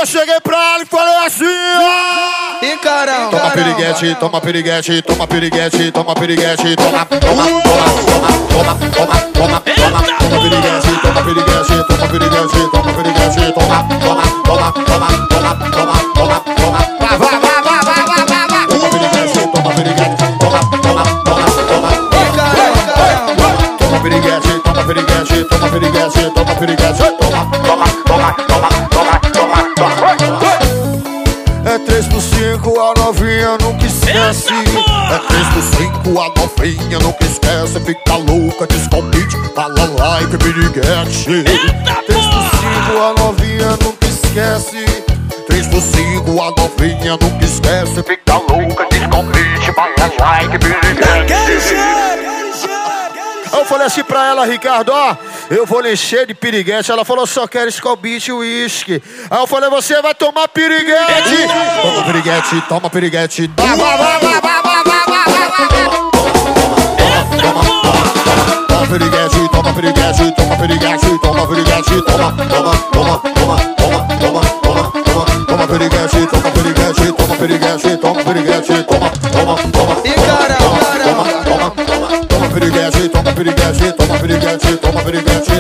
Eu cheguei pra ela e falei assim, ó. E caramba, toma piriguete, toma piriguete, toma piriguete, toma piriguete, toma piriguete, toma piriguete, toma piriguete, toma piriguete, toma É 3 por 5, a novinha nunca esquece. É 3 por 5, a novinha nunca esquece. Fica louca, descompite, fala like, piriguete. 3 por 5, a novinha nunca esquece. 3 por 5, a novinha nunca esquece. Fica louca, descompite, fala like, piriguete. Eu falei assim pra ela, Ricardo, ó, eu vou lhe encher de piriguete. Ela falou, só quero Skol Beats e uísque. Aí eu falei, você vai tomar piriguete. Toma piriguete, toma piriguete. Toma piriguete, toma piriguete, toma piriguete, toma piriguete, toma piriguete, toma piriguete, toma piriguete, toma piriguete, toma. E caramba, Toma piriguete, toma piriguete, toma piriguete, toma piriguete,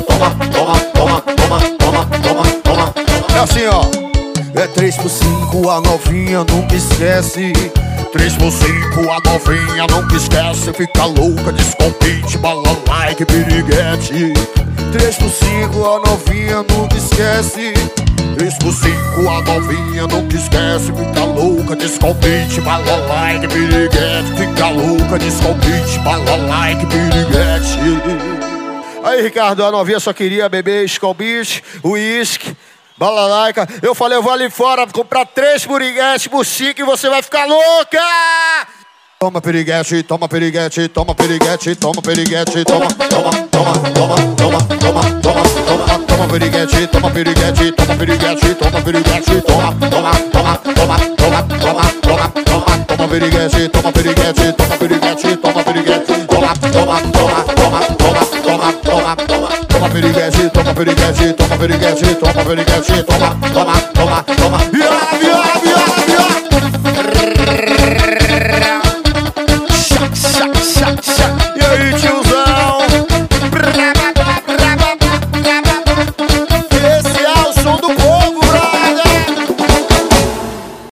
toma. É assim, ó. É 3 por 5, a novinha nunca esquece. 3 por 5, a novinha nunca esquece. Fica louca, descompite, bala like, piriguete. 3 por 5, a novinha nunca esquece. 3 por 5, a novinha nunca esquece. Fica louca, descompite, bala like, piriguete. Fica louca, descompite, bala like, piriguete. Aí, Ricardo, a novinha só queria beber Skol Beats, uísque, balalaica. Eu falei, eu vou ali fora comprar 3 piriguetes por 5 e você vai ficar louca! Toma piriguete, toma piriguete, toma piriguete, toma piriguete, toma piriguete, toma piriguete, toma piriguete, toma piriguete, toma piriguete, toma piriguete, toma piriguete, toma piriguete, toma piriguete, toma piriguete, toma piriguete, toma piriguete, toma.